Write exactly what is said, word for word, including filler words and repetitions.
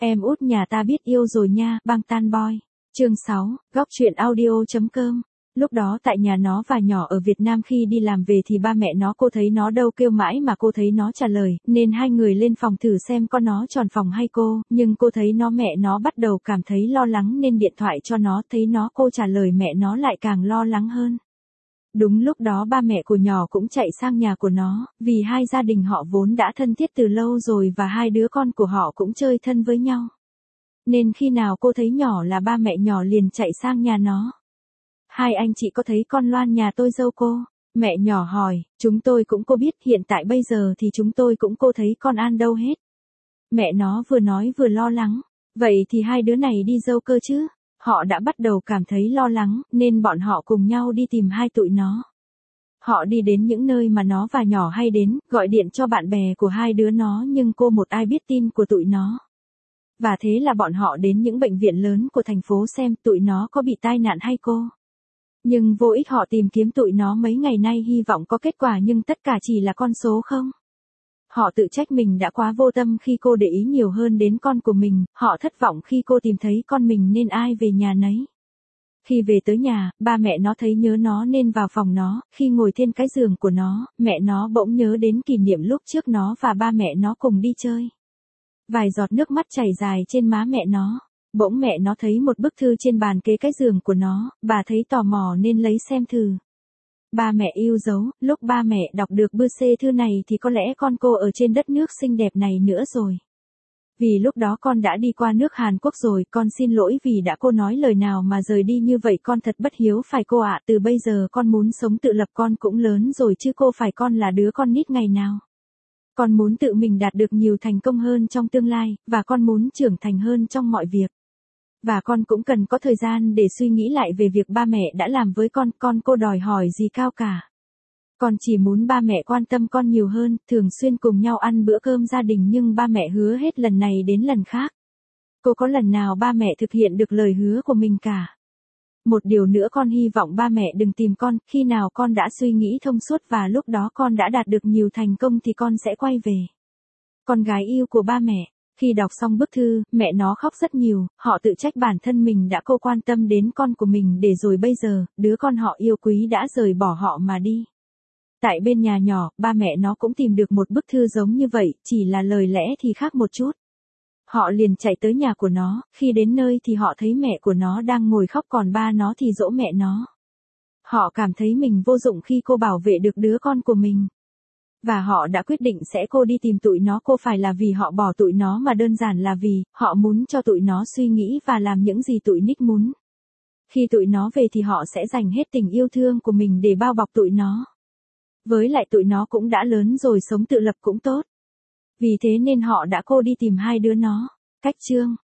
Em út nhà ta biết yêu rồi nha, băng tan boy. Chương sáu, góc truyện audio.com. Lúc đó tại nhà nó và nhỏ ở Việt Nam khi đi làm về thì ba mẹ nó cô thấy nó đâu kêu mãi mà cô thấy nó trả lời, nên hai người lên phòng thử xem con nó tròn phòng hay cô, nhưng cô thấy nó mẹ nó bắt đầu cảm thấy lo lắng nên điện thoại cho nó, thấy nó cô trả lời mẹ nó lại càng lo lắng hơn. Đúng lúc đó ba mẹ của nhỏ cũng chạy sang nhà của nó, vì hai gia đình họ vốn đã thân thiết từ lâu rồi và hai đứa con của họ cũng chơi thân với nhau. Nên khi nào cô thấy nhỏ là ba mẹ nhỏ liền chạy sang nhà nó. Hai anh chị có thấy con Loan nhà tôi dâu cô? Mẹ nhỏ hỏi, chúng tôi cũng cô biết, hiện tại bây giờ thì chúng tôi cũng cô thấy con An đâu hết. Mẹ nó vừa nói vừa lo lắng, vậy thì hai đứa này đi dâu cơ chứ? Họ đã bắt đầu cảm thấy lo lắng, nên bọn họ cùng nhau đi tìm hai tụi nó. Họ đi đến những nơi mà nó và nhỏ hay đến, gọi điện cho bạn bè của hai đứa nó nhưng cô một ai biết tin của tụi nó. Và thế là bọn họ đến những bệnh viện lớn của thành phố xem tụi nó có bị tai nạn hay cô. Nhưng vô ích, họ tìm kiếm tụi nó mấy ngày nay hy vọng có kết quả nhưng tất cả chỉ là con số không. Họ tự trách mình đã quá vô tâm khi cô để ý nhiều hơn đến con của mình, họ thất vọng khi cô tìm thấy con mình nên ai về nhà nấy. Khi về tới nhà, ba mẹ nó thấy nhớ nó nên vào phòng nó, khi ngồi trên cái giường của nó, mẹ nó bỗng nhớ đến kỷ niệm lúc trước nó và ba mẹ nó cùng đi chơi. Vài giọt nước mắt chảy dài trên má mẹ nó. Bỗng mẹ nó thấy một bức thư trên bàn kế cái giường của nó, bà thấy tò mò nên lấy xem thử. Ba mẹ yêu dấu, lúc ba mẹ đọc được bức thư này thì có lẽ con cô ở trên đất nước xinh đẹp này nữa rồi. Vì lúc đó con đã đi qua nước Hàn Quốc rồi, con xin lỗi vì đã cô nói lời nào mà rời đi như vậy, con thật bất hiếu phải cô ạ, từ bây giờ con muốn sống tự lập, con cũng lớn rồi chứ cô phải con là đứa con nít ngày nào. Con muốn tự mình đạt được nhiều thành công hơn trong tương lai, và con muốn trưởng thành hơn trong mọi việc. Và con cũng cần có thời gian để suy nghĩ lại về việc ba mẹ đã làm với con, con cô đòi hỏi gì cao cả. Con chỉ muốn ba mẹ quan tâm con nhiều hơn, thường xuyên cùng nhau ăn bữa cơm gia đình nhưng ba mẹ hứa hết lần này đến lần khác. Cô có lần nào ba mẹ thực hiện được lời hứa của mình cả. Một điều nữa con hy vọng ba mẹ đừng tìm con, khi nào con đã suy nghĩ thông suốt và lúc đó con đã đạt được nhiều thành công thì con sẽ quay về. Con gái yêu của ba mẹ. Khi đọc xong bức thư, mẹ nó khóc rất nhiều, họ tự trách bản thân mình đã cô quan tâm đến con của mình để rồi bây giờ, đứa con họ yêu quý đã rời bỏ họ mà đi. Tại bên nhà nhỏ, ba mẹ nó cũng tìm được một bức thư giống như vậy, chỉ là lời lẽ thì khác một chút. Họ liền chạy tới nhà của nó, khi đến nơi thì họ thấy mẹ của nó đang ngồi khóc còn ba nó thì dỗ mẹ nó. Họ cảm thấy mình vô dụng khi cô bảo vệ được đứa con của mình. Và họ đã quyết định sẽ cô đi tìm tụi nó, cô phải là vì họ bỏ tụi nó mà đơn giản là vì họ muốn cho tụi nó suy nghĩ và làm những gì tụi nít muốn. Khi tụi nó về thì họ sẽ dành hết tình yêu thương của mình để bao bọc tụi nó. Với lại tụi nó cũng đã lớn rồi, sống tự lập cũng tốt. Vì thế nên họ đã cô đi tìm hai đứa nó. Cách chương